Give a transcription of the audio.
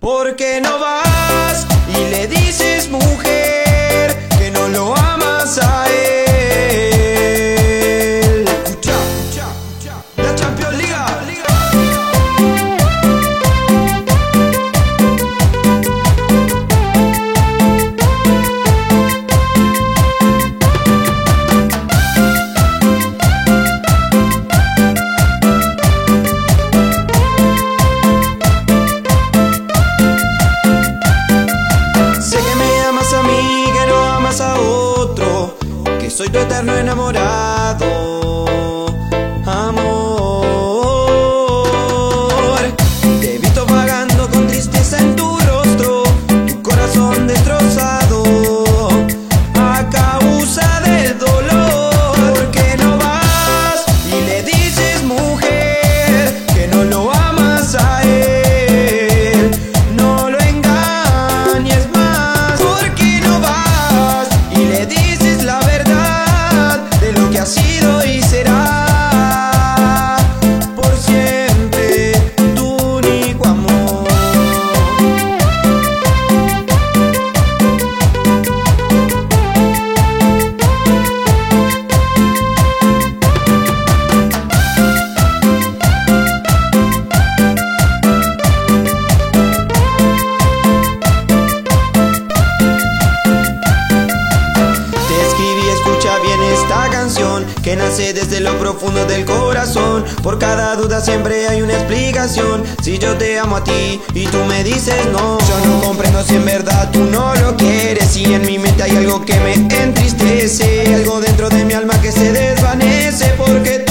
¿Por qué no vas y le dices, mujer, que no lo amas a él? Escucha, la Champions League. A otro, que soy tu eterno enamorado. Amor, te he visto vagando con tristeza en tu rostro, tu corazón destrozado a causa del dolor. ¿Por qué no vas y le dices, mujer, que no lo amas a él? No lo engañes más. ¿Por qué no vas y le dices la verdad de lo que ha sido y será por siempre tu único amor? Escucha bien esta canción que nace desde lo profundo del corazón. Por cada duda siempre hay una explicación. Si yo te amo a ti y tú me dices no, yo no comprendo si en verdad tú no lo quieres. Si en mi mente hay algo que me entristece, algo dentro de mi alma que se desvanece, porque